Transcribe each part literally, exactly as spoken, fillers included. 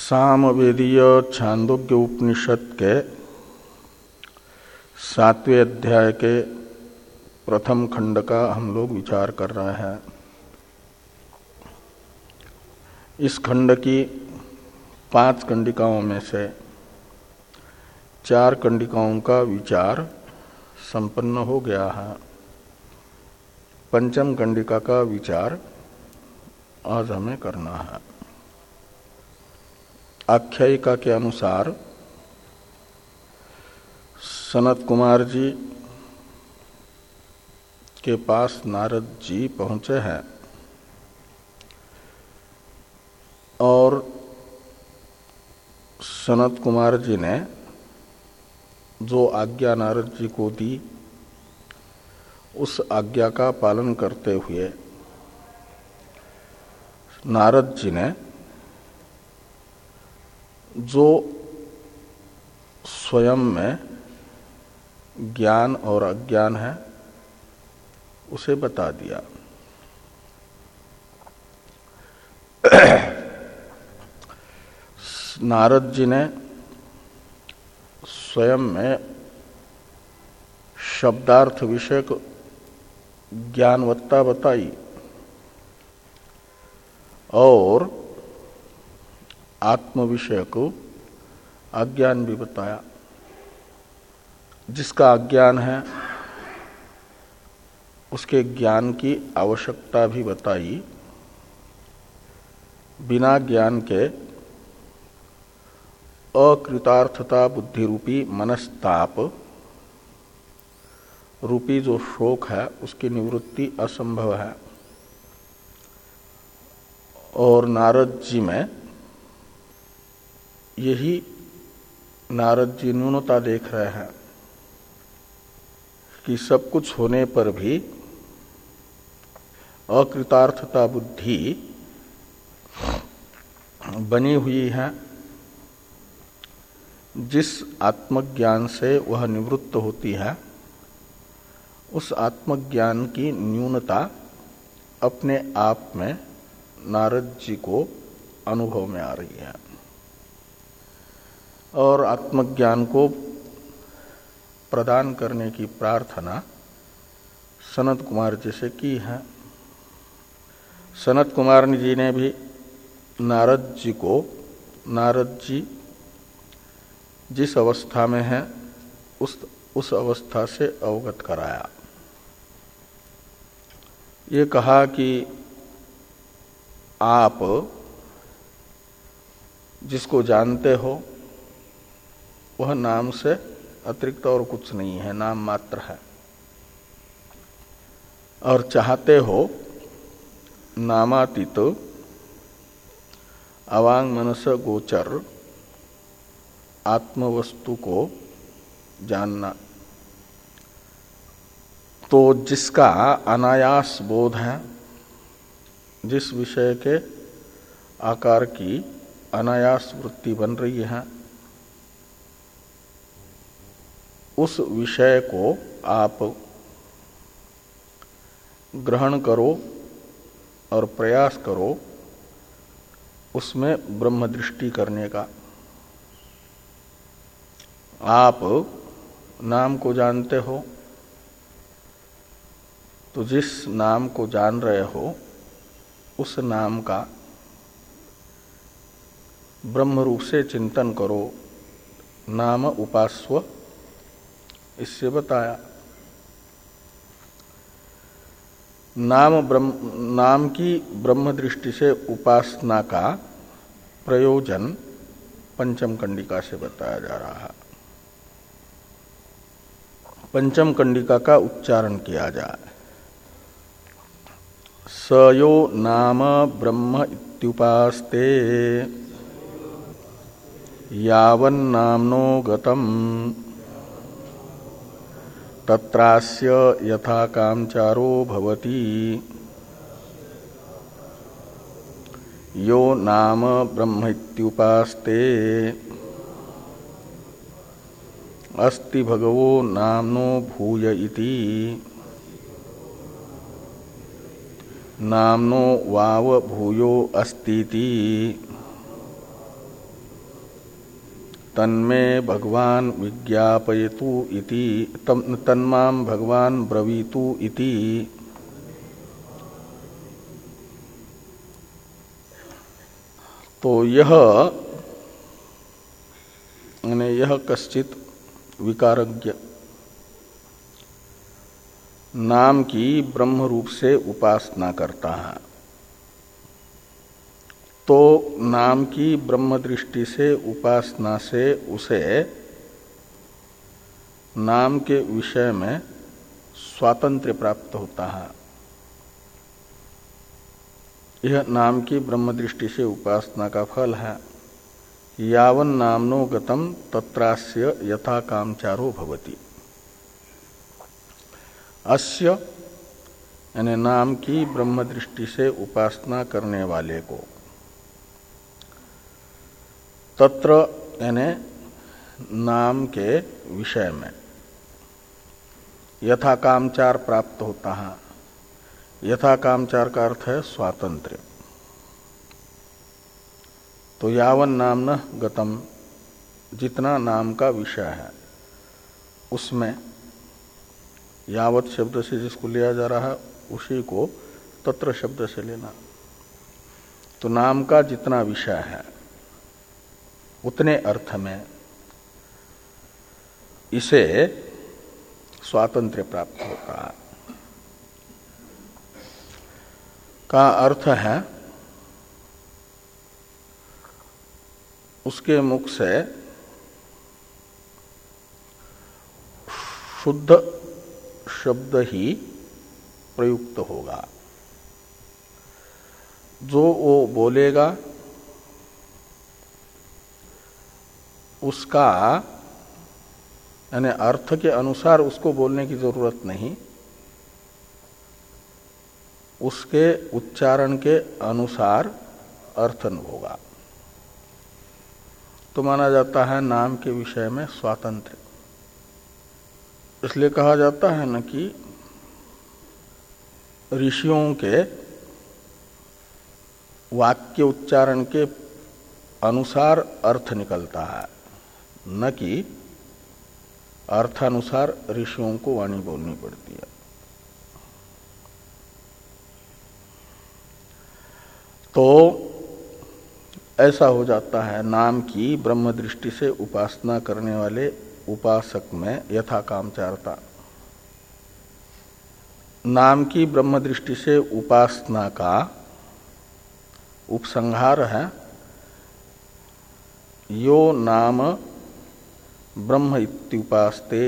सामवेदीय छांदोग्य उपनिषद के सातवें अध्याय के प्रथम खंड का हम लोग विचार कर रहे हैं। इस खंड की पांच कंडिकाओं में से चार कंडिकाओं का विचार संपन्न हो गया है। पंचम कंडिका का विचार आज हमें करना है। आख्यायिका के अनुसार सनत कुमार जी के पास नारद जी पहुंचे हैं और सनत कुमार जी ने जो आज्ञा नारद जी को दी उस आज्ञा का पालन करते हुए नारद जी ने जो स्वयं में ज्ञान और अज्ञान है उसे बता दिया। नारद जी ने स्वयं में शब्दार्थ विषयक ज्ञानवत्ता बताई और आत्म विषय को अज्ञान भी बताया। जिसका अज्ञान है उसके ज्ञान की आवश्यकता भी बताई। बिना ज्ञान के अकृतार्थता बुद्धि रूपी मनस्ताप रूपी जो शोक है उसकी निवृत्ति असंभव है। और नारद जी में यही नारद जी न्यूनता देख रहे हैं कि सब कुछ होने पर भी अकृतार्थता बुद्धि बनी हुई है। जिस आत्मज्ञान से वह निवृत्त होती है उस आत्मज्ञान की न्यूनता अपने आप में नारद जी को अनुभव में आ रही है और आत्मज्ञान को प्रदान करने की प्रार्थना सनत कुमार जी से की है। सनत कुमार जी ने भी नारद जी को नारद जी जिस अवस्था में है उस उस अवस्था से अवगत कराया। ये कहा कि आप जिसको जानते हो वह नाम से अतिरिक्त और कुछ नहीं है, नाम मात्र है। और चाहते हो नामातीत अवांग मनस गोचर आत्मवस्तु को जानना। तो जिसका अनायास बोध है, जिस विषय के आकार की अनायास वृत्ति बन रही है उस विषय को आप ग्रहण करो और प्रयास करो उसमें ब्रह्म दृष्टि करने का। आप नाम को जानते हो तो जिस नाम को जान रहे हो उस नाम का ब्रह्म रूप से चिंतन करो। नाम उपास्व इससे बताया। नाम ब्रह्म नाम की ब्रह्म दृष्टि से उपासना का प्रयोजन पंचम कंडिका से बताया जा रहा है। पंचम कंडिका का उच्चारण किया जाए। स यो नाम ब्रह्म इत्युपास्ते यावन्नाम्नो गतम् तत्रास्य यथा कामचारो भवति यो नाम ब्रह्मैत्युपास्ते अस्ति भगवो नाम्नो भूय इति नाम्नो वाव भूयो अस्तीति तन्मे भगवान विज्ञापयतु इति तन्माम भगवान ब्रवीतु इति। तो यह यानी यह कश्चित विकारज्ञ नाम की ब्रह्म रूप से उपासना करता है, तो नाम की ब्रह्म दृष्टि से उपासना से उसे नाम के विषय में स्वातंत्र्य प्राप्त होता है। यह नाम की ब्रह्म दृष्टि से उपासना का फल है। यावन नामनो गतम तत्रास्य यथा कामचारो भवति। अस्य यानी नाम की ब्रह्म दृष्टि से उपासना करने वाले को तत्र यानी नाम के विषय में यथा कामचार प्राप्त होता है। यथा कामचार का अर्थ है स्वातंत्र्य। तो यावन नाम न गतम, जितना नाम का विषय है उसमें यावत शब्द से जिसको लिया जा रहा है उसी को तत्र शब्द से लेना। तो नाम का जितना विषय है उतने अर्थ में इसे स्वातंत्र्य प्राप्त होता है। का अर्थ है उसके मुख से शुद्ध शब्द ही प्रयुक्त होगा। जो वो बोलेगा उसका यानी अर्थ के अनुसार उसको बोलने की जरूरत नहीं, उसके उच्चारण के अनुसार अर्थ होगा। तो माना जाता है नाम के विषय में स्वातंत्र्य। इसलिए कहा जाता है न कि ऋषियों के वाक्य उच्चारण के अनुसार अर्थ निकलता है, न कि अर्थानुसार ऋषियों को वाणी बोलनी पड़ती है। तो ऐसा हो जाता है नाम की ब्रह्म दृष्टि से उपासना करने वाले उपासक में यथा कामचारता। नाम की ब्रह्म दृष्टि से उपासना का उपसंहार है यो नाम ब्रह्म इत्युपास्ते।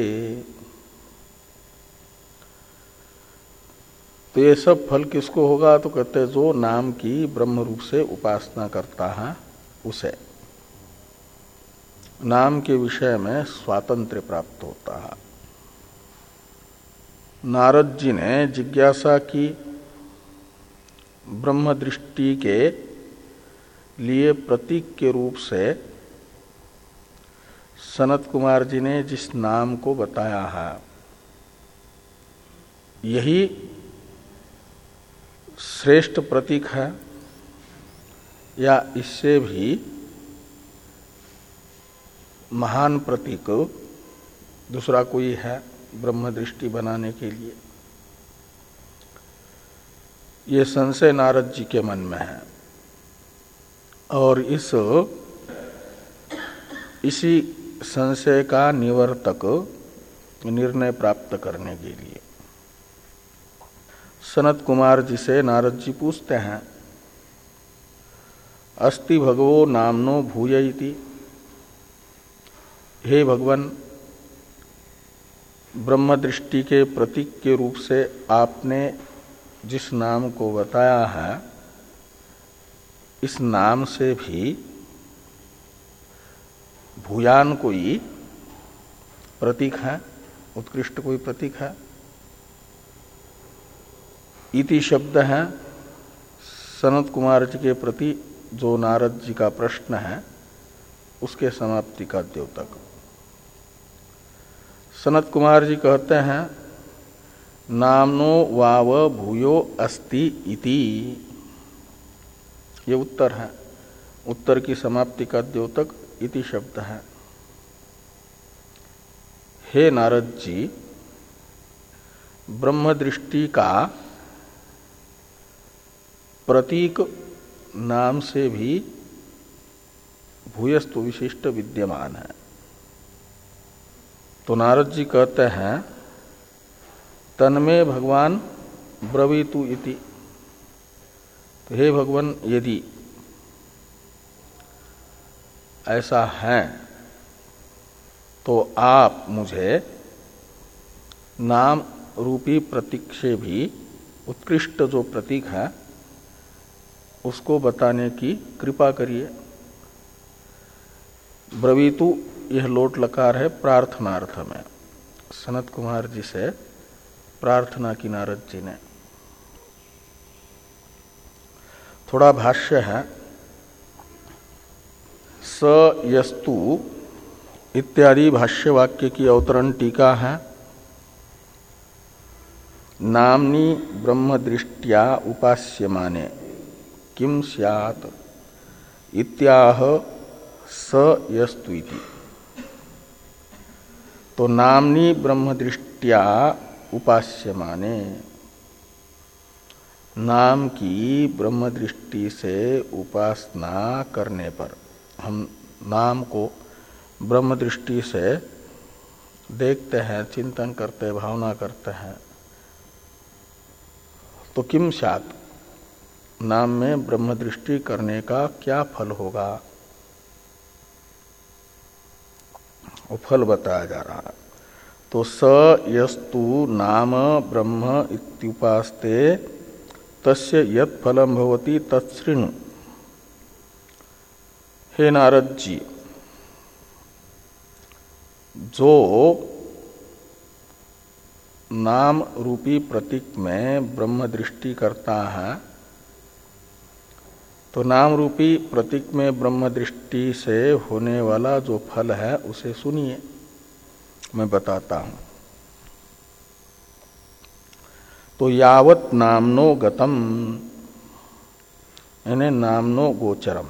तो ये सब फल किसको होगा? तो कहते हैं जो नाम की ब्रह्म रूप से उपासना करता है उसे नाम के विषय में स्वातंत्र्य प्राप्त होता है। नारद जी ने जिज्ञासा की ब्रह्म दृष्टि के लिए प्रतीक के रूप से सनत कुमार जी ने जिस नाम को बताया है यही श्रेष्ठ प्रतीक है या इससे भी महान प्रतीक दूसरा कोई है ब्रह्म दृष्टि बनाने के लिए? ये संशय नारद जी के मन में है और इस इसी संशय का निवर्तक निर्णय प्राप्त करने के लिए सनत कुमार जी से नारद जी पूछते हैं अस्ति भगवो नामनो भूय इति। हे भगवान, ब्रह्म दृष्टि के प्रतीक के रूप से आपने जिस नाम को बताया है इस नाम से भी भूयान कोई प्रतीक है, उत्कृष्ट कोई प्रतीक है। इति शब्द है सनत कुमार जी के प्रति जो नारद जी का प्रश्न है उसके समाप्ति का द्योतक। सनत कुमार जी कहते हैं नामनो वाव भूयो अस्ति इति। ये उत्तर है। उत्तर की समाप्ति का द्योतक इति शब्द है। हे नारद जी, ब्रह्म दृष्टि का प्रतीक नाम से भी भूयस्तु विशिष्ट विद्यमान है। तो नारद जी कहते हैं तन्मे भगवान ब्रवीतु इति। तो हे भगवान, यदि ऐसा है तो आप मुझे नाम रूपी प्रतीक से भी उत्कृष्ट जो प्रतीक है उसको बताने की कृपा करिए। ब्रवीतु यह लोट लकार है प्रार्थनार्थ में। सनत कुमार जी से प्रार्थना की नारद जी ने। थोड़ा भाष्य है। स यस्तु इत्यादि भाष्य वाक्य की अवतरण टीका है। नामनी ब्रह्म दृष्टिया उपास्यमाने किम स्यात् इत्याह स यस्तु इति। तो नामनी ब्रह्म दृष्टिया उपास्यमाने, नाम की ब्रह्म दृष्टि से उपासना करने पर, हम नाम को ब्रह्म दृष्टि से देखते हैं, चिंतन करते हैं, भावना करते हैं, तो किम स्यात्, नाम में ब्रह्म दृष्टि करने का क्या फल होगा, वो फल बताया जा रहा है। तो स यस्तु नाम ब्रह्म इत्युपास्ते तस्य यत् फलम भवति तत्सृणु। हे नारद जी, जो नाम रूपी प्रतीक में ब्रह्म दृष्टि करता है, तो नाम रूपी प्रतीक में ब्रह्म दृष्टि से होने वाला जो फल है उसे सुनिए, मैं बताता हूं। तो यावत नामनो गतम, यानी नामनो गोचरम,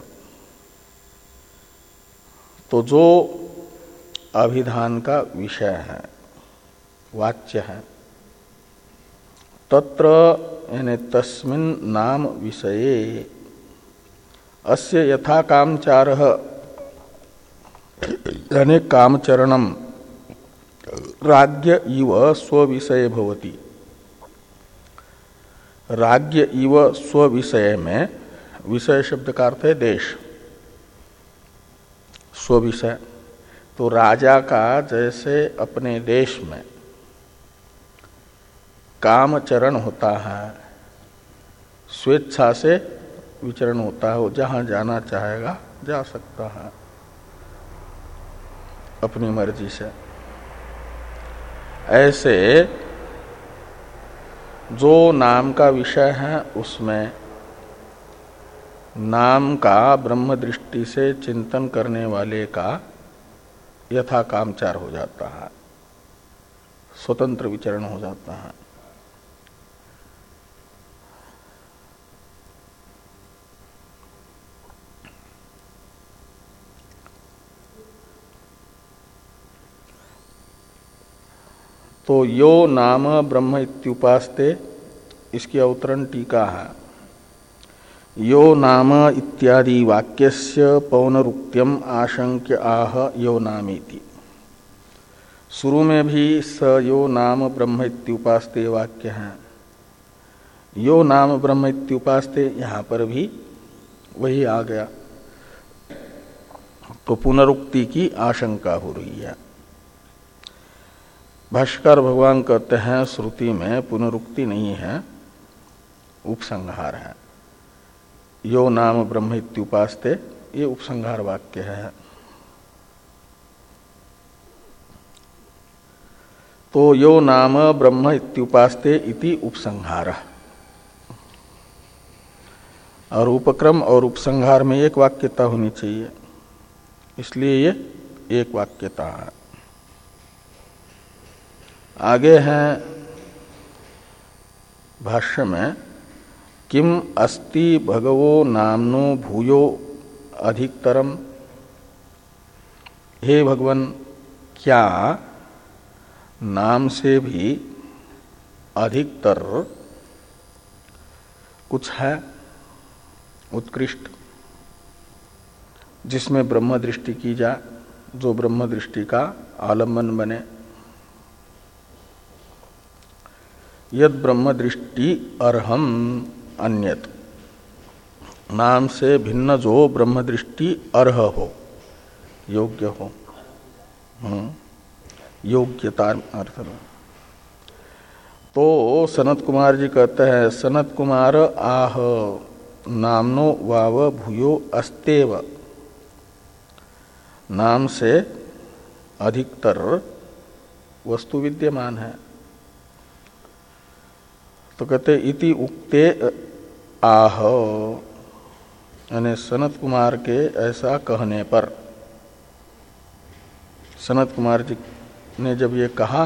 तो जो अभिधान का विषय है, वाच्य है, तत्र यानी तस्मिन् नाम विषये अस्य यथा कामचारः, यानी कामचरणम राज्ञ इव स्वविषय भवति। राज्ञ इव स्वविषय में, विषय शब्द का अर्थ है देश, स्वविषय। तो राजा का जैसे अपने देश में कामचरण होता है, स्वेच्छा से विचरण होता है, वो जहां जाना चाहेगा जा सकता है अपनी मर्जी से, ऐसे जो नाम का विषय है उसमें नाम का ब्रह्म दृष्टि से चिंतन करने वाले का यथा कामचार हो जाता है, स्वतंत्र विचरण हो जाता है। तो यो नाम ब्रह्म इत्युपास्ते, इसकी अवतरण टीका है। यो नाम इत्यादि वाक्यस्य पौनरुक्त्यम आशंक्य आह यो नामेति। शुरू में भी स यो नाम ब्रह्म इत्युपास्ते वाक्य है। यो नाम ब्रह्म इत्युपास्ते, यहाँ पर भी वही आ गया, तो पुनरुक्ति की आशंका हो रही है। भाष्यकार भगवान कहते हैं श्रुति में पुनरुक्ति नहीं है, उपसंहार है। यो नाम ब्रह्म इत्युपास्ते, ये उपसंहार वाक्य है। तो यो नाम ब्रह्म इत्युपास्ते इति उपसंहार, और उपक्रम और उपसंहार में एक वाक्यता होनी चाहिए, इसलिए ये एक वाक्यता है। आगे हैं भाष्य में, किम अस्ति भगवो नामनो भूयो अधिकतरम। हे भगवन, क्या नाम से भी अधिकतर कुछ है उत्कृष्ट, जिसमें ब्रह्म दृष्टि की जाए, जो ब्रह्म दृष्टि का आलम्बन बने। यद ब्रह्म दृष्टि अर्हम अन्यत, नाम से भिन्न जो ब्रह्म दृष्टि अर्ह हो, योग्य हो, योग्यता अर्थ में। तो सनत कुमार जी कहते हैं, सनत कुमार आह नामनो वाव भूयो अस्तेव, नाम से अधिकतर वस्तु विद्यमान है। तो कहते इति उक्ते आह, यानी सनत कुमार के ऐसा कहने पर, सनत कुमार जी ने जब ये कहा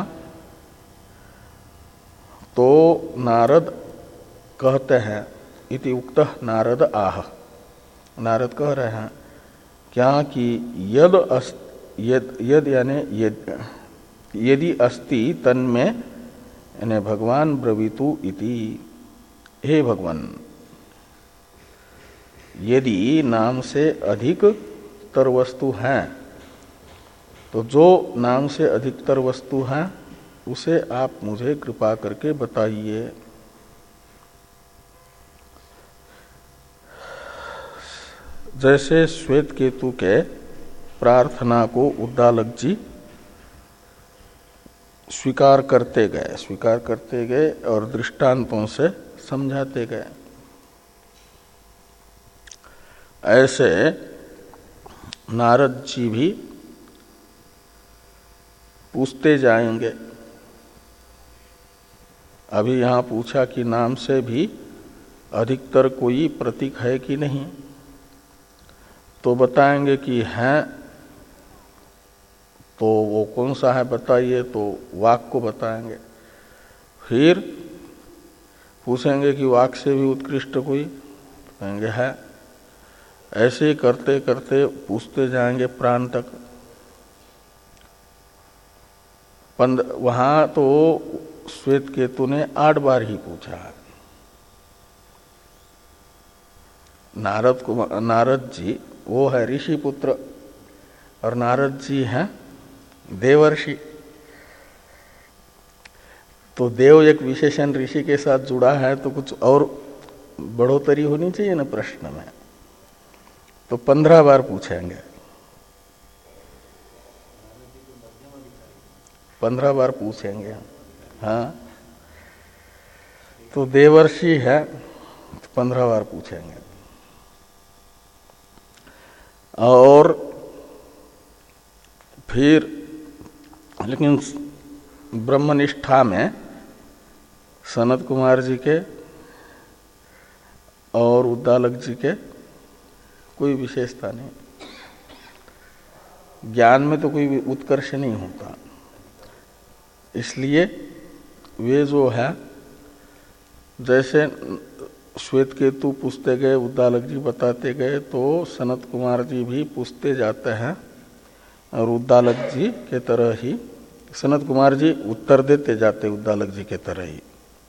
तो नारद कहते हैं, इति उक्तः नारद आह, नारद कह रहे हैं क्या कि यद अस्त, यद, यद यानी यद, यदि अस्ति तन्मे यानी भगवान ब्रवीतु इति, हे भगवान, यदि नाम से अधिक तर वस्तु है तो जो नाम से अधिकतर वस्तु है उसे आप मुझे कृपा करके बताइए। जैसे श्वेत केतु के प्रार्थना को उद्दालक जी स्वीकार करते गए स्वीकार करते गए और दृष्टांतों से समझाते गए, ऐसे नारद जी भी पूछते जाएंगे। अभी यहाँ पूछा कि नाम से भी अधिकतर कोई प्रतीक है कि नहीं, तो बताएंगे कि है, तो वो कौन सा है बताइए, तो वाक को बताएंगे। फिर पूछेंगे कि वाक से भी उत्कृष्ट कोई, कहेंगे है। ऐसे ही करते करते पूछते जाएंगे प्राण तक। पंद वहां तो श्वेत केतु ने आठ बार ही पूछा है। नारद को नारद जी वो है ऋषि पुत्र और नारद जी हैं देवर्षि। तो देव एक विशेषण ऋषि के साथ जुड़ा है, तो कुछ और बढ़ोतरी होनी चाहिए ना प्रश्न में। तो पंद्रह बार पूछेंगे, पंद्रह बार पूछेंगे। हाँ, तो देवर्षि है तो पंद्रह बार पूछेंगे। और फिर लेकिन ब्रह्मनिष्ठा में सनत कुमार जी के और उद्दालक जी के कोई विशेषता नहीं। ज्ञान में तो कोई उत्कर्ष नहीं होता, इसलिए वे जो है, जैसे श्वेत केतु पूछते गए, उद्दालक जी बताते गए, तो सनत कुमार जी भी पूछते जाते हैं और उद्दालक जी के तरह ही सनत कुमार जी उत्तर देते जाते उद्दालक जी के तरह ही।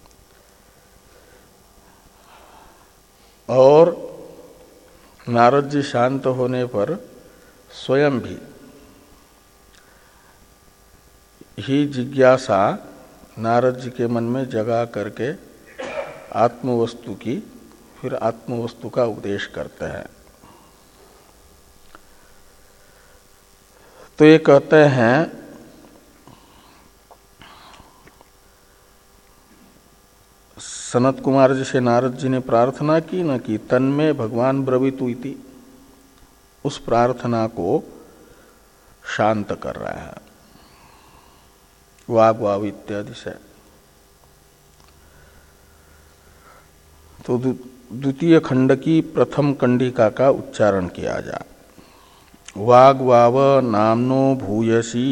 और नारद जी शांत होने पर स्वयं भी ही जिज्ञासा नारद जी के मन में जगा करके आत्मवस्तु की फिर आत्मवस्तु का उपदेश करते हैं। तो ये कहते हैं सनत कुमार जी से नारद जी ने प्रार्थना की न कि तन्मे भगवान ब्रवीतु इति, उस प्रार्थना को शांत कर रहा है वाग वाव इत्यादि से। तो द्वितीय खंड की प्रथम कंडिका का उच्चारण किया जा। वाग वाव नामनो भूयसी,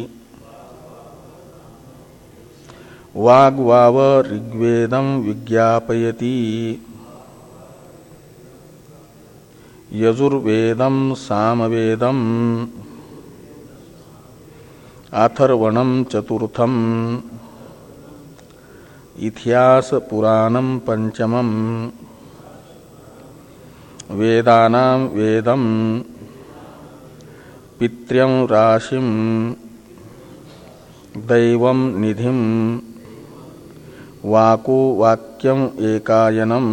वाग वाव ऋग्वेदं विज्ञापयति, यजुर्वेदं सामवेदं अथर्वणं चतुर्थम इतिहास पुराणं पंचमं वेदानां वेदं पितृं राशिं दैवं निधिं वाको वाक्यम एकायनम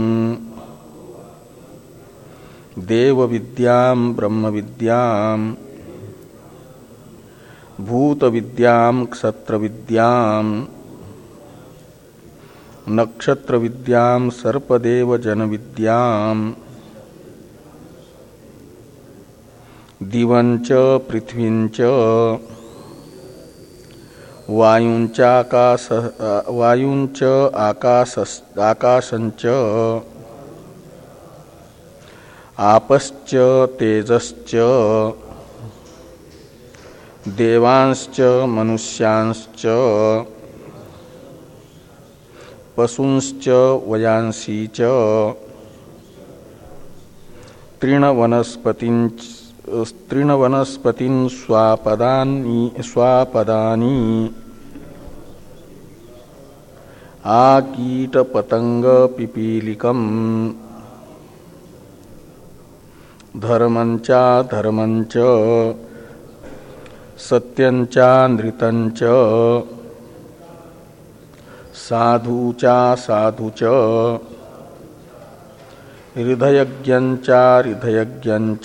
देव विद्यां ब्रह्म विद्यां भूत विद्यां क्षत्र विद्यां नक्षत्र विद्यां सर्पदेव जन विद्यां दिवंच पृथ्वींच वायुंच आकाश वायुंच आकाश आकाशंच आपश्च तेजश्च देवांश्च मनुष्यांश्च पशुंश्च वयांसी च तृणवनस्पतिंच तृणवनस्पतिं स्वापदानि स्वापदानि आकीटपतंग पिपीलिकम धर्मंचा धर्मंच सत्यंचा नृतंच साधुचा साधुच हृदयज्ञंचा हृदयज्ञंच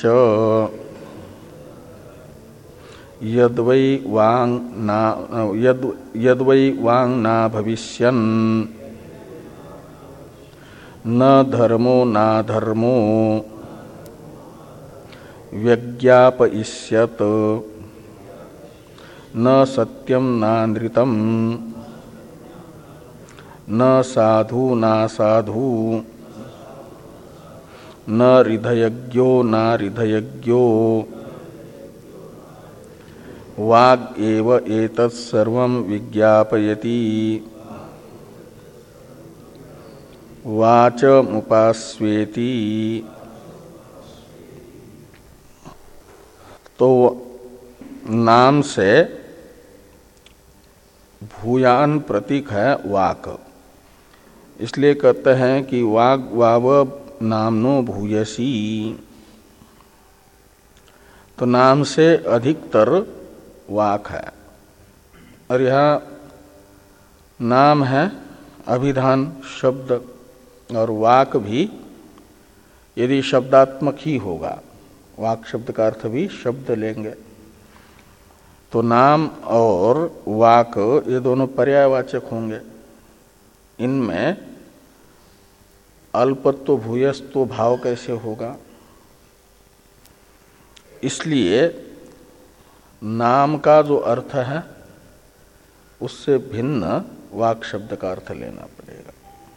यद्वै वांग ना यद यद्वै वांग ना भविष्यन् न धर्मो ना धर्मो व्यज्ञापयिष्यत न सत्यम ना नृतम न साधु ना साधु न हृदयज्ञो ना हृदयज्ञो वाग एव एतत् सर्वं विज्ञापयति वाचमुपास्वेति। तो नाम से भूयान प्रतीक है वाक, इसलिए कहते हैं कि वाग वाव नामनो भूयसी। तो नाम से अधिकतर वाक है, और यह नाम है अभिधान शब्द, और वाक भी यदि शब्दात्मक ही होगा, वाक शब्द का अर्थ भी शब्द लेंगे, तो नाम और वाक ये दोनों पर्यायवाचक होंगे। इनमें अल्पत्व भूयस्त्व भाव कैसे होगा? इसलिए नाम का जो अर्थ है उससे भिन्न वाक शब्द का अर्थ लेना पड़ेगा।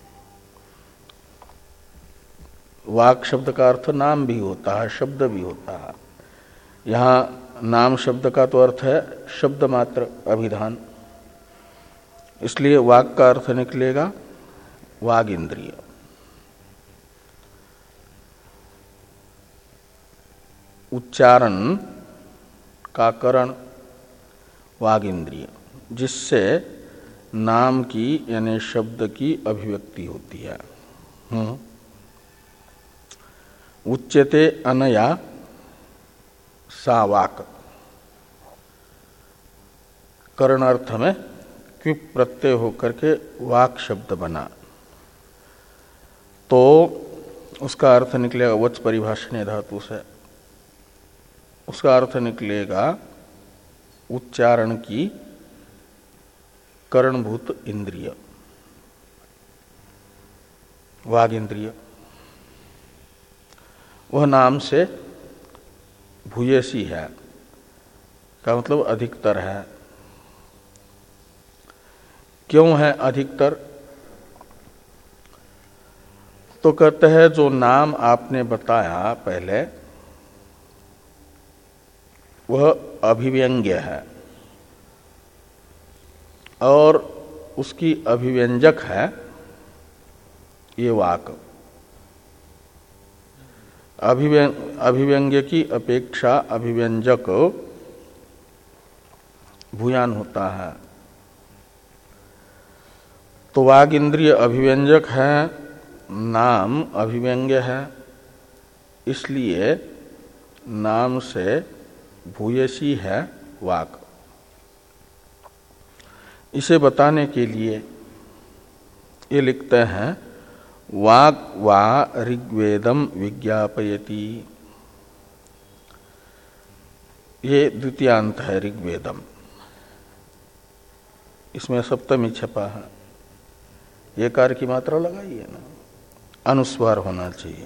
वाक शब्द का अर्थ नाम भी होता है, शब्द भी होता है। यहाँ नाम शब्द का तो अर्थ है शब्द मात्र, अभिधान, इसलिए वाक का अर्थ निकलेगा वाग इंद्रिय। उच्चारण का करण वाग इंद्रिय, जिससे नाम की यानी शब्द की अभिव्यक्ति होती है। हम्म उच्यते अनया सा वाक, करण अर्थ में क्विप प्रत्यय होकर के वाक शब्द बना, तो उसका अर्थ निकलेगा वच परिभाषणे धातु से, उसका अर्थ निकलेगा उच्चारण की करणभूत इंद्रिय, वाग इंद्रिय। वह नाम से भूयसी है का मतलब अधिकतर है। क्यों है अधिकतर? तो कहते हैं जो नाम आपने बताया पहले वह अभिव्यंग्य है और उसकी अभिव्यंजक है ये वाक। अभिव्यंग्य की अपेक्षा अभिव्यंजक भूयान होता है। तो वाग इंद्रिय अभिव्यंजक है, नाम अभिव्यंग्य है, इसलिए नाम से भूयसी है वाक। इसे बताने के लिए ये लिखते हैं वाक वा ऋग्वेदम विज्ञापयति। ये द्वितीयांत है ऋग्वेदम, इसमें सप्तमी छपा है। ये कार की मात्रा लगाइए ना, अनुस्वार होना चाहिए।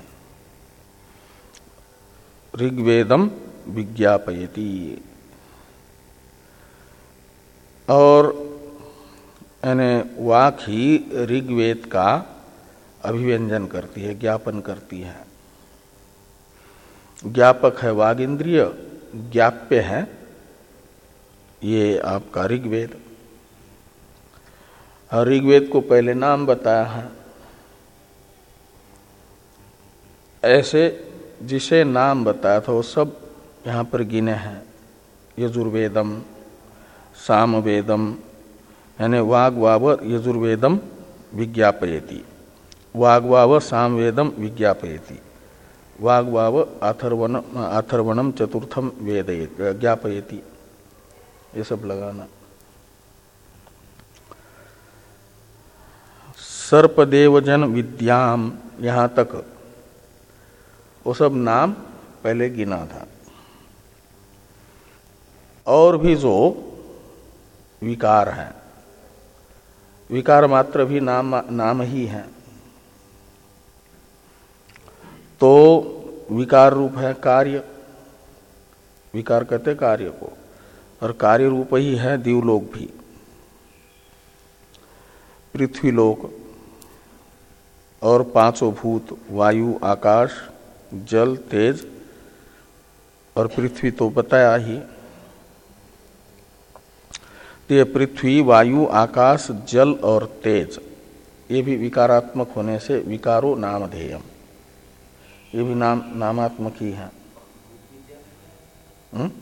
ऋग्वेदम विज्ञापयति। और यानी वाक ही ऋग्वेद का अभिव्यंजन करती है, ज्ञापन करती है। ज्ञापक है वाग इंद्रिय, ज्ञाप्य है ये आपका ऋग्वेद। और ऋग्वेद को पहले नाम बताया है। ऐसे जिसे नाम बताया था वो सब यहाँ पर गिने हैं। यजुर्वेदम, सामवेदम, यानी वाग्वाव यजुर्वेदम विज्ञापयति, वाग्वाव सामवेदम विज्ञापयति, वाग्वाव अथर्वण अथर्वणम चतुर्थम वेद ज्ञापयति। ये सब लगाना। सर्पदेवजन विद्याम, यहाँ तक वो सब नाम पहले गिना था। और भी जो विकार है, विकार मात्र भी नाम नाम ही है। तो विकार रूप है कार्य, विकार कहते कार्य को, और कार्य रूप ही है दिवलोक भी। पृथ्वीलोक और पांचों भूत, वायु, आकाश, जल, तेज और पृथ्वी तो बताया ही। तो ये पृथ्वी, वायु, आकाश, जल और तेज ये भी विकारात्मक होने से विकारो नामधेयम, ये भी नाम नामात्मक ही है। हुँ?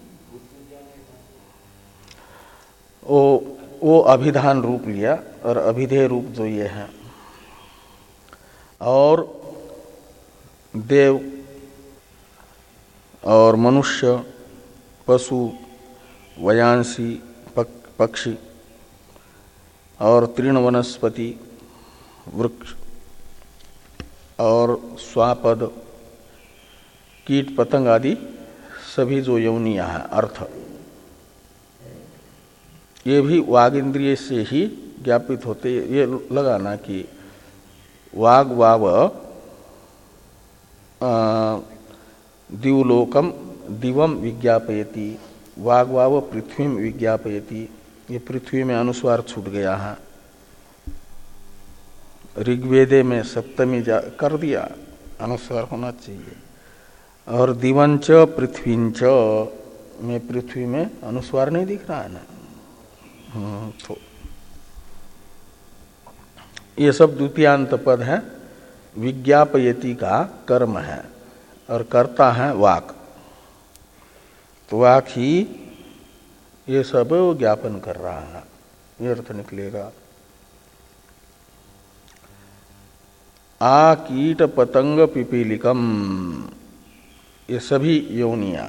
वो वो अभिधान रूप लिया और अभिधेय रूप जो ये है। और देव और मनुष्य, पशु, वयांसी, पक्षी और तृण वनस्पति, वृक्ष और स्वापद, कीट पतंग आदि सभी जो यौनियां हैं अर्थ, ये भी वाग इंद्रिय से ही ज्ञापित होते। ये लगाना कि वाग वाव दिवलोकम दिवम विज्ञापयति, वाग वाव पृथ्वी विज्ञापयति। ये पृथ्वी में अनुस्वार छूट गया है। ऋग्वेदे में सप्तमी जा कर दिया, अनुस्वार होना चाहिए। और दिवंच पृथ्वींच में पृथ्वी में अनुस्वार नहीं दिख रहा है ना। तो ये सब द्वितीयांत पद है। विज्ञापयति का कर्म है और कर्ता है वाक। तो वाक ही ये सब ज्ञापन कर रहा है, ये अर्थ निकलेगा। आ कीट पतंग पिपीलिकम, ये सभी योनियां,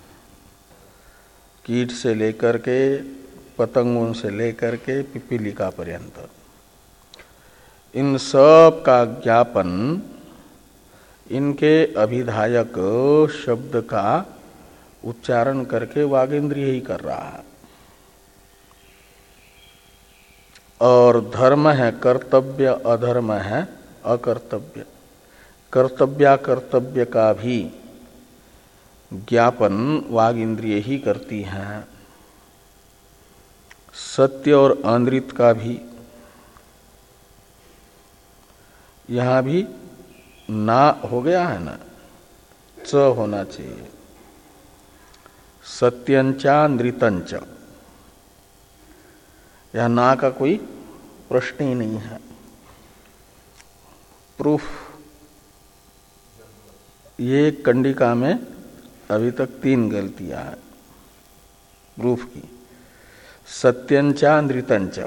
कीट से लेकर के पतंगों से लेकर के पिपीलिका पर्यंत, इन सब का ज्ञापन इनके अभिधायक शब्द का उच्चारण करके वागेंद्रिय ही कर रहा है। और धर्म है कर्तव्य, अधर्म है अकर्तव्य। कर्तव्य कर्तव्य का भी ज्ञापन वाग इंद्रिय ही करती हैं। सत्य और अनृत का भी, यहां भी ना हो गया है ना, च होना चाहिए। सत्यंचा नृतंच, यह ना का कोई प्रश्न ही नहीं है। प्रूफ ये कंडिका में अभी तक तीन गलतियां हैं प्रूफ की। सत्यंचा नृतंच,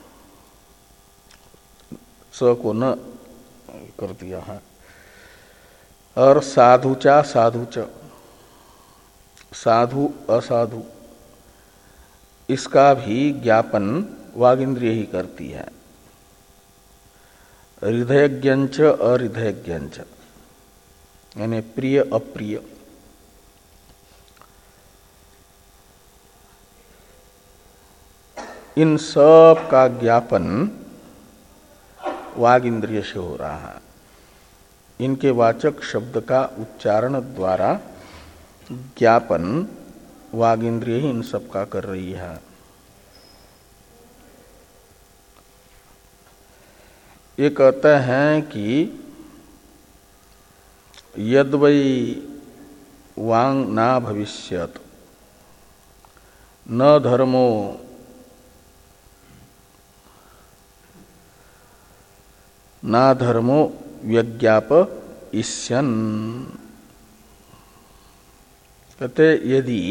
स को न कर दिया है, और साधुचा साधुच, साधु असाधु, इसका भी ज्ञापन वागिंद्रिय ही करती है। हृदयज्ञंच अहृदयज्ञंच, यानी प्रिय अप्रिय, इन सब का ज्ञापन वागिंद्रिय से हो रहा है। इनके वाचक शब्द का उच्चारण द्वारा ज्ञापन वागिंद्रिय ही इन सब का कर रही है। ये कहते हैं कि यद्वै वांग ना भविष्यत न धर्मो ना धर्मो व्यज्ञाप इष्यन, कहते यदि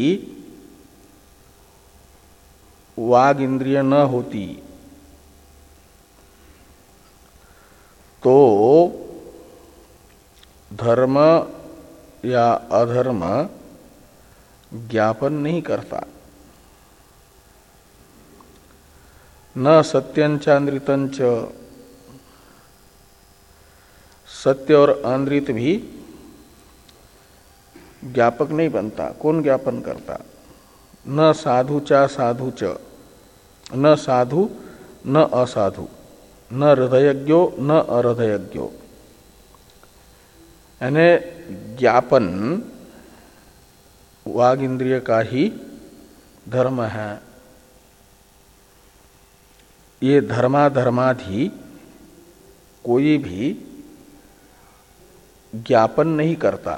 वाग इंद्रिय न होती तो धर्म या अधर्म ज्ञापन नहीं करता। न सत्यंचान्द्रितंच, सत्य और अनृत भी ज्ञापक नहीं बनता। कौन ज्ञापन करता? न साधु चा साधु च, न साधु न असाधु, न हृदयज्ञो न अहृदयज्ञो, यानी ज्ञापन वाग इंद्रिय का ही धर्म है। ये धर्माधर्माधि कोई भी ज्ञापन नहीं करता।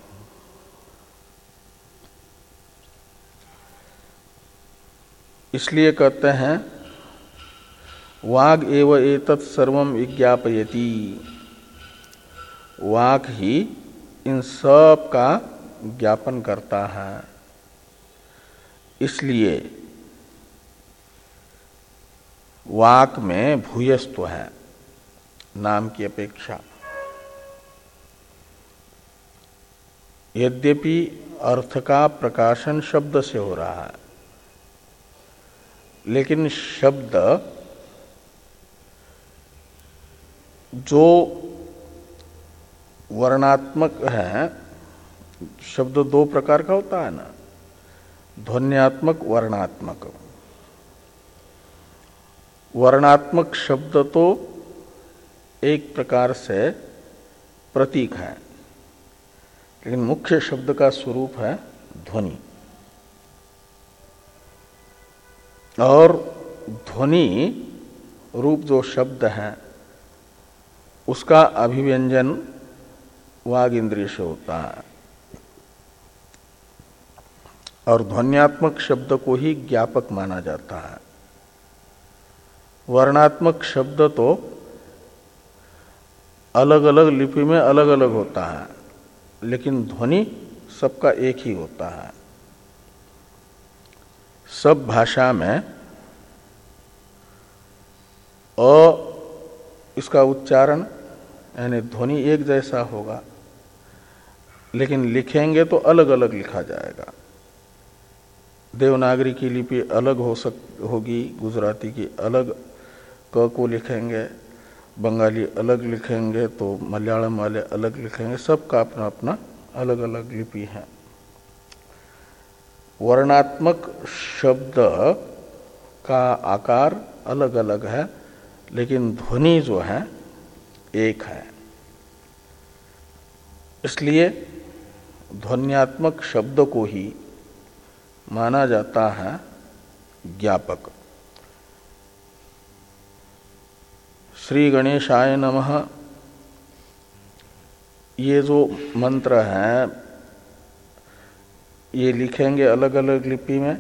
इसलिए कहते हैं वाग एव एतत् सर्वं विज्ञापयति, वाग ही इन सब का ज्ञापन करता है। इसलिए वाक में भूयस्त्व है नाम की अपेक्षा। यद्यपि अर्थ का प्रकाशन शब्द से हो रहा है, लेकिन शब्द जो वर्णात्मक है, शब्द दो प्रकार का होता है ना, ध्वन्यात्मक वर्णात्मक। वर्णात्मक शब्द तो एक प्रकार से प्रतीक है, लेकिन मुख्य शब्द का स्वरूप है ध्वनि। और ध्वनि रूप जो शब्द है उसका अभिव्यंजन वाग इंद्रिय से होता है, और ध्वन्यात्मक शब्द को ही ज्ञापक माना जाता है। वर्णात्मक शब्द तो अलग अलग लिपि में अलग अलग होता है, लेकिन ध्वनि सबका एक ही होता है। सब भाषा में अ इसका उच्चारण यानी ध्वनि एक जैसा होगा, लेकिन लिखेंगे तो अलग अलग लिखा जाएगा। देवनागरी की लिपि अलग हो सक होगी, गुजराती की अलग क को लिखेंगे, बंगाली अलग लिखेंगे, तो मलयालम वाले अलग लिखेंगे। सबका अपना अपना अलग अलग लिपि है। वर्णात्मक शब्द का आकार अलग अलग है, लेकिन ध्वनि जो है एक है। इसलिए ध्वन्यात्मक शब्द को ही माना जाता है ज्ञापक। श्री गणेशाय नमः ये जो मंत्र है ये लिखेंगे अलग अलग लिपि में,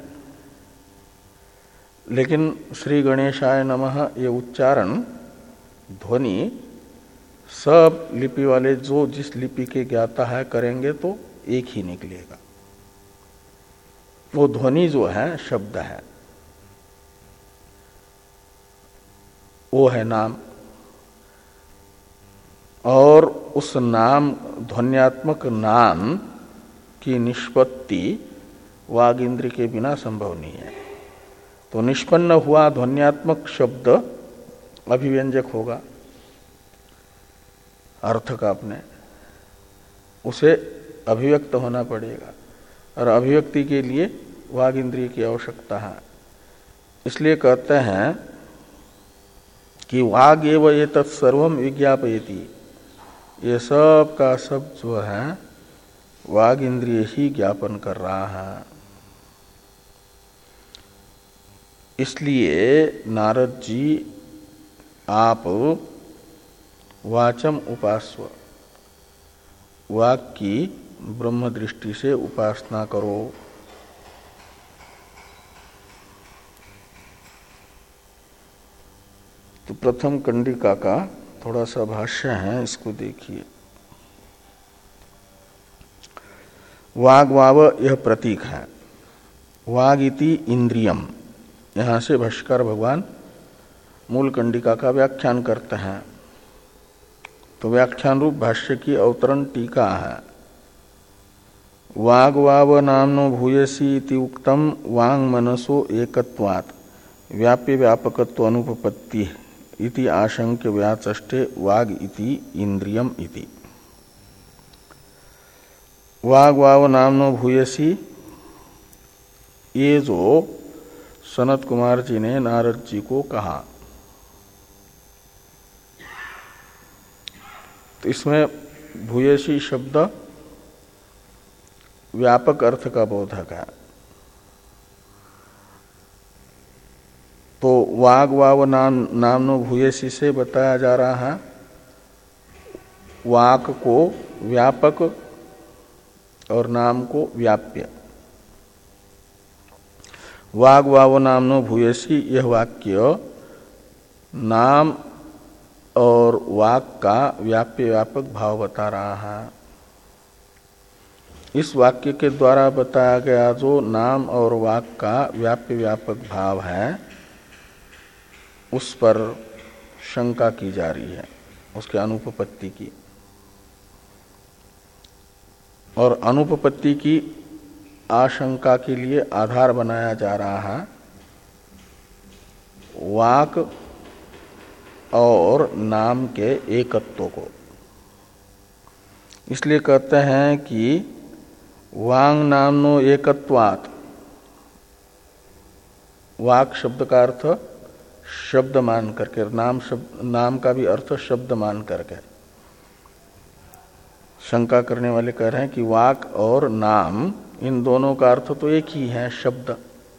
लेकिन श्री गणेशाय नमः ये उच्चारण ध्वनि सब लिपि वाले जो जिस लिपि के ज्ञाता है करेंगे तो एक ही निकलेगा। वो ध्वनि जो है शब्द है, वो है नाम। और उस नाम ध्वन्यात्मक नाम की निष्पत्ति वाग इंद्रिय के बिना संभव नहीं है। तो निष्पन्न हुआ ध्वन्यात्मक शब्द अभिव्यंजक होगा अर्थ का, अपने उसे अभिव्यक्त होना पड़ेगा और अभिव्यक्ति के लिए वाग इंद्रिय की आवश्यकता है। इसलिए कहते हैं कि वाग एव ये तत्सर्वम विज्ञापयति, ये सब का सब जो है वाग इंद्रिय ही ज्ञापन कर रहा है। इसलिए नारद जी आप वाचम उपास्व, वाक की ब्रह्म दृष्टि से उपासना करो। तो प्रथम कंडिका का थोड़ा सा भाष्य है, इसको देखिए। वाग वाव यह प्रतीक है, वाग इति इंद्रियम, यहाँ से भाष्यकार भगवान मूल कंडिका का व्याख्यान करते हैं। तो व्याख्यान रूप भाष्य की अवतरण टीका है। वाग वाव नामनो भूयसी इति उक्तम वांग मनसो एकत्वात् व्याप्य व्यापकत्व अनुपपत्ति इति आशंक्य व्याचष्टे वाग इति इंद्रियम इति। वाग वाव नामनो भूयसी, ये जो सनत कुमार जी ने नारद जी को कहा, तो इसमें भूयसी शब्द व्यापक अर्थ का बोधक है। तो वाग वाव नाम नामनो भूयसी से बताया जा रहा है वाक को व्यापक और नाम को व्याप्य। वाग वाव नामनो भूयसी, यह वाक्य नाम और वाक का व्याप्य व्यापक भाव बता रहा है। इस वाक्य के द्वारा बताया गया जो नाम और वाक का व्याप्य व्यापक भाव है, उस पर शंका की जा रही है, उसके अनुपपत्ति की। और अनुपपत्ति की आशंका के लिए आधार बनाया जा रहा है वाक और नाम के एकत्व को। इसलिए कहते हैं कि वांग नामनो एकत्वात्, वाक शब्द का अर्थ शब्द मान करके, नाम शब्द, नाम का भी अर्थ शब्द मान करके। शंका करने वाले कह रहे हैं कि वाक और नाम, इन दोनों का अर्थ तो एक ही है, शब्द।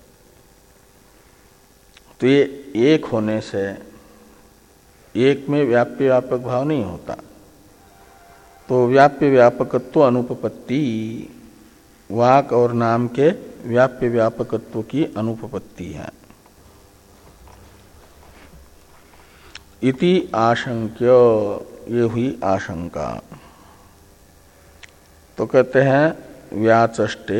तो ये एक होने से एक में व्याप्य व्यापक भाव नहीं होता। तो व्याप्य व्यापकत्व अनुपपत्ति, वाक और नाम के व्याप्य व्यापकत्व की अनुपपत्ति है। इति आशंक्य, ये हुई आशंका। तो कहते हैं व्याचष्टे,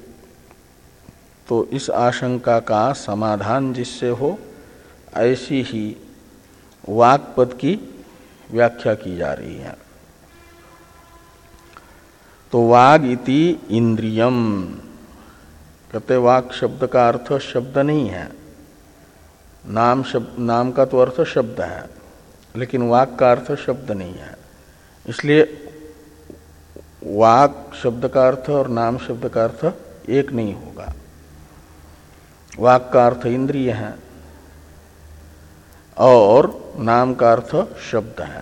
तो इस आशंका का समाधान जिससे हो, ऐसी ही वाक पद की व्याख्या की जा रही है। तो वाग इति इंद्रियम, कहते वाक शब्द का अर्थ शब्द नहीं है, नाम शब्द, नाम का तो अर्थ शब्द है, लेकिन वाक का अर्थ शब्द नहीं है। इसलिए वाक शब्द का अर्थ और नाम शब्द का अर्थ एक नहीं होगा। वाक का अर्थ इंद्रिय है और नाम का अर्थ शब्द है।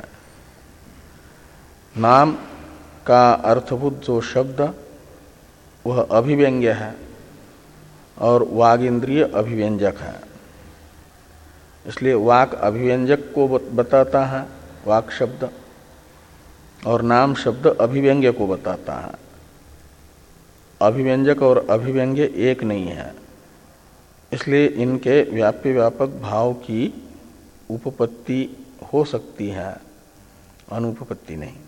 नाम का अर्थभूत जो शब्द वह अभिव्यंग्य है और वाग इंद्रिय अभिव्यंजक है। इसलिए वाक अभिव्यंजक को बताता है वाक शब्द, और नाम शब्द अभिव्यंग्य को बताता है। अभिव्यंजक और अभिव्यंग्य एक नहीं है, इसलिए इनके व्याप्य व्यापक भाव की उपपत्ति हो सकती है, अनुपपत्ति नहीं।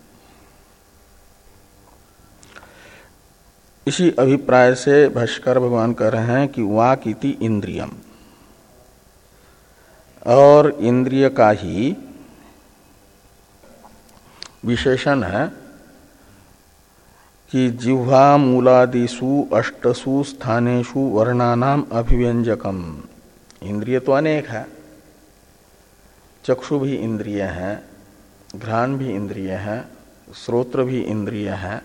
इसी अभिप्राय से भाष्यकार भगवान कह रहे हैं कि वाक इति इंद्रियम, और इंद्रिय का ही विशेषण है कि जिह्वा मूलादिषु अष्टसु स्थानेषु वर्णानाम अभिव्यंजकम। इंद्रिय तो अनेक है, चक्षु भी इंद्रिय है, घ्राण भी इंद्रिय है, श्रोत्र भी इंद्रिय है।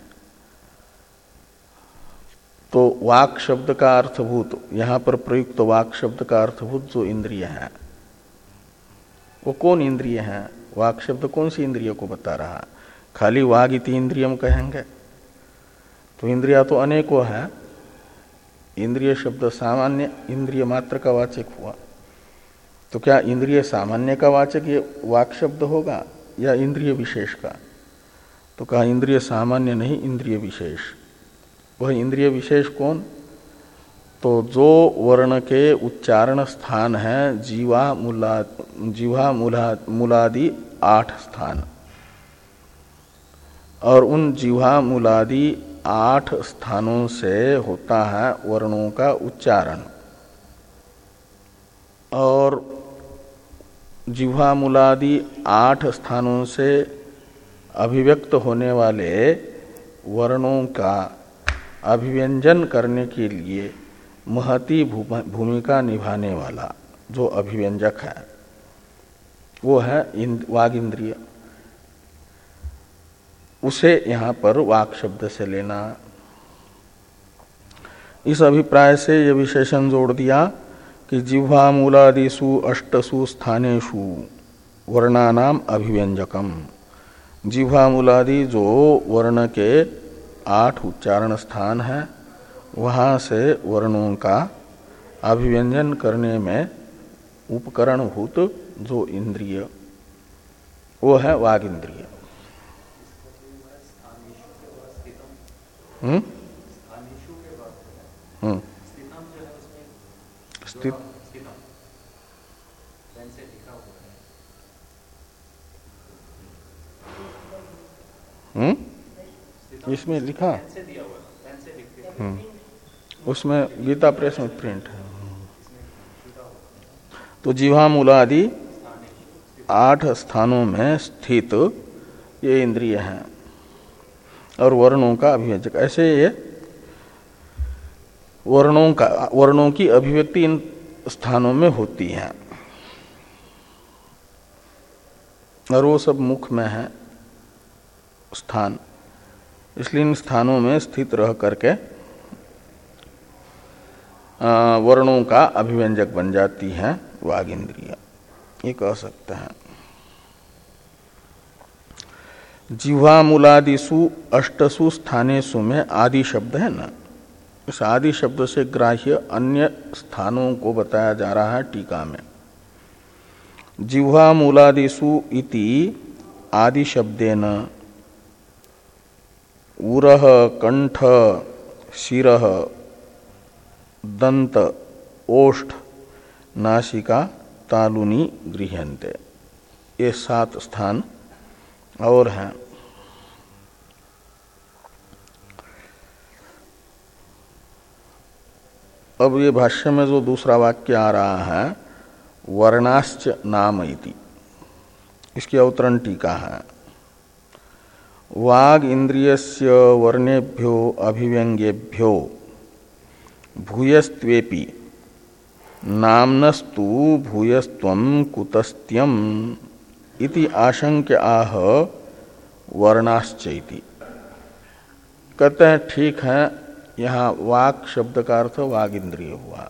तो वाक शब्द का अर्थभूत, यहां पर प्रयुक्त वाक शब्द का अर्थभूत जो इंद्रिय है वो कौन इंद्रिय है? वाक शब्द कौन सी इंद्रिय को बता रहा? खाली वाग इति इंद्रियम कहेंगे तो इंद्रिया तो अनेकों है। इंद्रिय शब्द सामान्य इंद्रिय मात्र का वाचक हुआ, तो क्या इंद्रिय सामान्य का वाचक ये वाक शब्द होगा या इंद्रिय विशेष का? तो कहा इंद्रिय सामान्य नहीं, इंद्रिय विशेष। वह इंद्रिय विशेष कौन? तो जो वर्ण के उच्चारण स्थान है जीवा मूला जीवा मूला मूलादि आठ स्थान, और उन जीवा मूलादि आठ स्थानों से होता है वर्णों का उच्चारण। और जिह्वा मूलादि आठ स्थानों से अभिव्यक्त होने वाले वर्णों का अभिव्यंजन करने के लिए महती भूमिका निभाने वाला जो अभिव्यंजक है वो है वाग इंद्रिय। उसे यहां पर वाक शब्द से लेना। इस अभिप्राय से यह विशेषण जोड़ दिया कि जिह्वा मूलादिषु अष्टसु स्थानेषु वर्णानाम अभिव्यंजकम। जिह्वा मूलादि जो वर्ण के आठ उच्चारण स्थान है वहां से वर्णों का अभिव्यंजन करने में उपकरणभूत जो इंद्रिय वो है वाग इंद्रिय। हम्म हम्म स्थित हम्म इसमें लिखा हम्म उसमें गीता प्रेस में प्रिंट है। तो जिह्वा मूलादि आठ स्थानों में स्थित ये इंद्रिय हैं और वर्णों का अभिव्यंजक। ऐसे ये वर्णों का वर्णों की अभिव्यक्ति इन स्थानों में होती है और वो सब मुख में है स्थान, इसलिए इन स्थानों में स्थित रह करके वर्णों का अभिव्यंजक बन जाती है वाग इंद्रिय, ये कह सकते हैं। जिह्वा मूलादिषु अष्टसु स्थानेषु में आदि शब्द है ना, इस आदि शब्द से ग्राह्य अन्य स्थानों को बताया जा रहा है टीका में। जिह्वा मूलादिषु इति आदि शब्देन उरह कंठ शिरः दंत ओष्ठ नासिका तालुनी गृह्यन्ते, ये सात स्थान और हैं। अब ये भाष्य में जो दूसरा वाक्य आ रहा है वर्णाश्च नाम इति, इसकी अवतरण टीका है। वाग इंद्रियस्य वर्णेभ्यो अभिव्यंग्येभ्यो भूयस्त्वेपि नामनस्तु भूयस्त्वं कुतस्त्यम इति आशंक्य आह वर्णाश्च इति। कहते हैं ठीक है, यहाँ वाक शब्द का अर्थ वाग इंद्रिय हुआ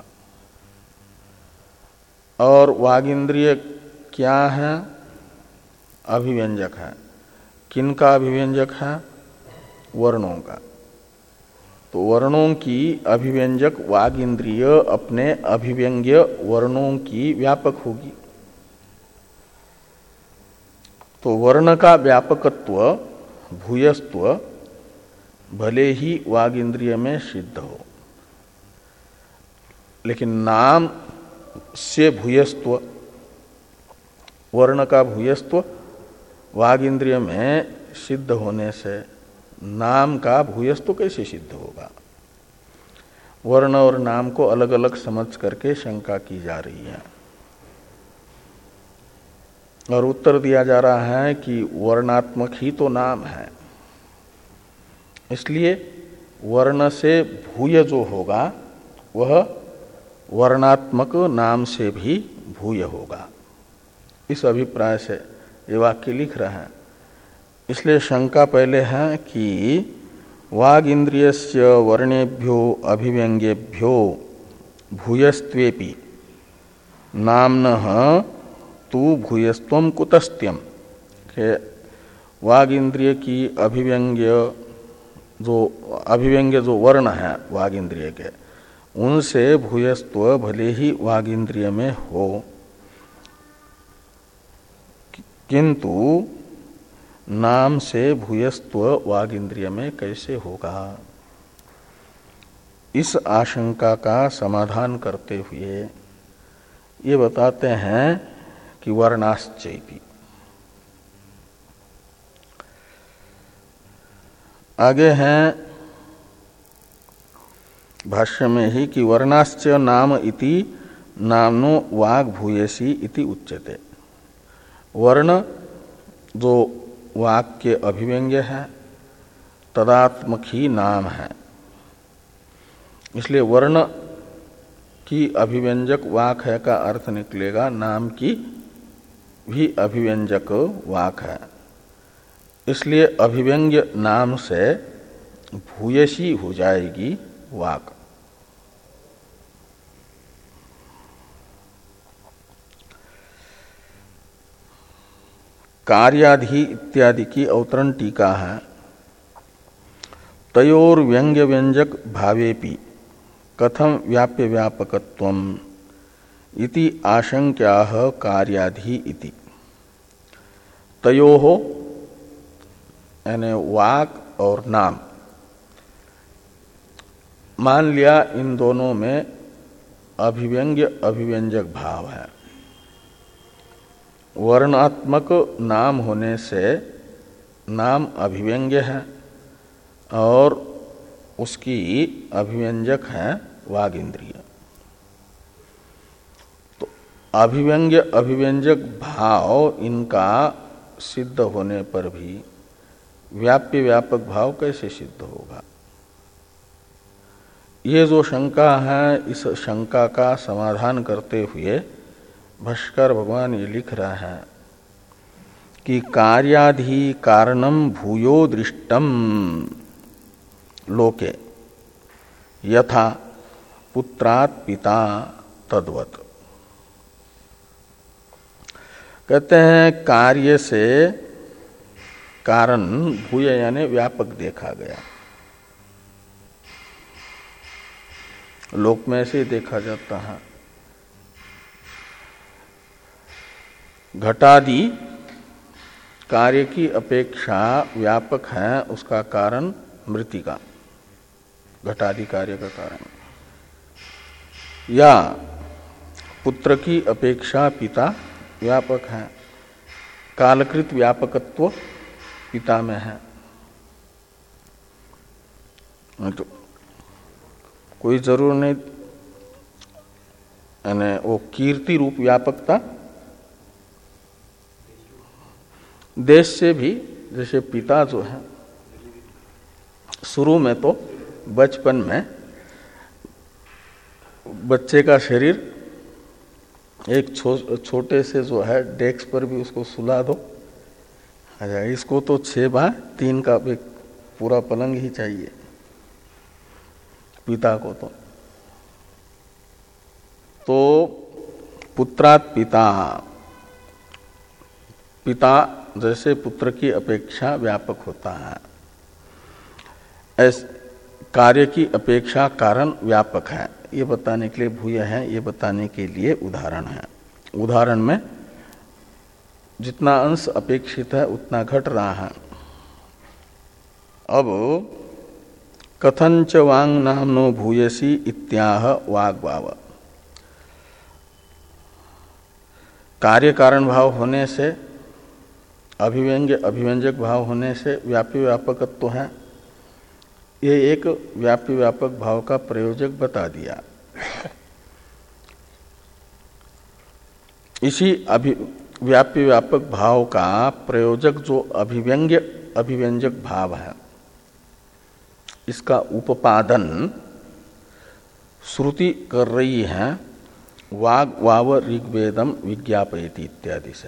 और वाग इंद्रिय क्या है? अभिव्यंजक है। किनका अभिव्यंजक है? वर्णों का। तो वर्णों की अभिव्यंजक वाग इंद्रिय अपने अभिव्यंग्य वर्णों की व्यापक होगी। तो वर्ण का व्यापकत्व भूयस्त्व भले ही वाग इंद्रिय में सिद्ध हो, लेकिन नाम से भूयस्त्व, वर्ण का भूयस्त्व वाग इंद्रिय में सिद्ध होने से नाम का भूयस्त्व कैसे सिद्ध होगा? वर्ण और नाम को अलग अलग समझ करके शंका की जा रही है। और उत्तर दिया जा रहा है कि वर्णात्मक ही तो नाम है, इसलिए वर्ण से भूय जो होगा वह वर्णात्मक नाम से भी भूय होगा। इस अभिप्राय से ये वाक्य लिख रहे हैं। इसलिए शंका पहले है कि वाग इंद्रियस्य वर्णेभ्यो अभिव्यंग्येभ्यो भूयस्त्वेपि नाम्नः तु भूयस्त्वम कुतस्त्यम, के वाग इंद्रिय की अभिव्यंग्य जो अभिव्यंग्य जो वर्ण है वाग इंद्रिय के, उनसे भूयस्त्व भले ही वाग इंद्रिय में हो, किंतु नाम से भूयस्त्व वाग इंद्रिय में कैसे होगा। इस आशंका का समाधान करते हुए ये बताते हैं कि वर्णाश्चैति। आगे हैं भाष्य में ही कि वर्णाश्च नाम इति नामनो वाग भूयसी इति उच्यते। वर्ण जो वाक के अभिव्यंग्य है तदात्मक ही नाम है, इसलिए वर्ण की अभिव्यंजक वाक है का अर्थ निकलेगा नाम की भी अभिव्यंजक वाक है। इसलिए अभिव्यंग्य नाम से भूयसी हो जाएगी वाक। कार्याधि इत्यादि की अवतरण टीका है। तयोर व्यंग्य व्यंजक भावेपि कथम व्याप्य व्यापकत्वम इति आशंक्याः कार्याधि इति। तयोः यानी वाक और नाम, मान लिया इन दोनों में अभिव्यंग्य अभिव्यंजक भाव है। वर्णात्मक नाम होने से नाम अभिव्यंग्य है और उसकी अभिव्यंजक है वाग इंद्रिय। तो अभिव्यंग्य अभिव्यंजक भाव इनका सिद्ध होने पर भी व्याप्य व्यापक भाव कैसे सिद्ध होगा। ये जो शंका है, इस शंका का समाधान करते हुए भाष्कर भगवान ये लिख रहा है कि कार्याधि कारणम भूयो दृष्टम लोके यथा पुत्रात् पिता तद्वत्। कहते हैं कार्य से कारण भूय यानी व्यापक देखा गया, लोक में से देखा जाता है। घटादि कार्य की अपेक्षा व्यापक है, उसका कारण मृतिका, घटादि कार्य का कारण। या पुत्र की अपेक्षा पिता व्यापक है, कालकृत व्यापकत्व पिता में है। तो कोई जरूर नहीं, यानी वो कीर्ति रूप व्यापकता देश से भी, जैसे पिता जो है शुरू में तो बचपन में बच्चे का शरीर एक छो, छोटे से जो है डेस्क पर भी उसको सुला दो, अच्छा इसको तो छः बाय तीन का एक पूरा पलंग ही चाहिए पिता को। तो तो पुत्रात् पिता, पिता जैसे पुत्र की अपेक्षा व्यापक होता है, ऐसे कार्य की अपेक्षा कारण व्यापक है, ये बताने के लिए भूय है, ये बताने के लिए उदाहरण है। उदाहरण में जितना अंश अपेक्षित है उतना घट रहा है। अब कथंच वांग नामनो भूयसी इत्याह वाग्भाव, कार्य कारण भाव होने से, अभिव्यंग्य अभिव्यंजक भाव होने से व्यापी व्यापकत्व तो है। ये एक व्यापी व्यापक भाव का प्रयोजक बता दिया। इसी अभि व्याप्य व्यापक भाव का प्रयोजक जो अभिव्यंग्य अभिव्यंजक भाव है, इसका उपादन श्रुति कर रही है वाग वाव ऋग्वेदम विज्ञापयति इत्यादि से।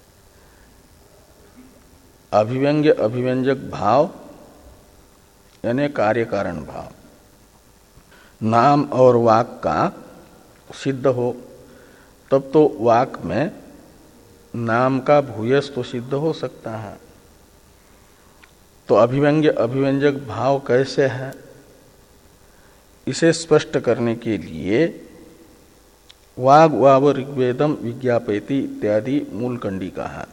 अभिव्यंग्य अभिव्यंजक भाव यानी कार्य कारण भाव नाम और वाक का सिद्ध हो, तब तो वाक में नाम का भूयस तो सिद्ध हो सकता है। तो अभिव्यंग्य अभिव्यंजक भाव कैसे है, इसे स्पष्ट करने के लिए वाग वाव ऋग्वेदम विज्ञापयति इत्यादि मूल कंडिका है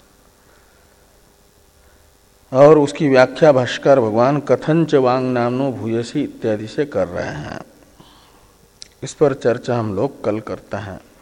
और उसकी व्याख्या भाष्कर भगवान कथंच वांग नामनो भूयसी इत्यादि से कर रहे हैं। इस पर चर्चा हम लोग कल करते हैं।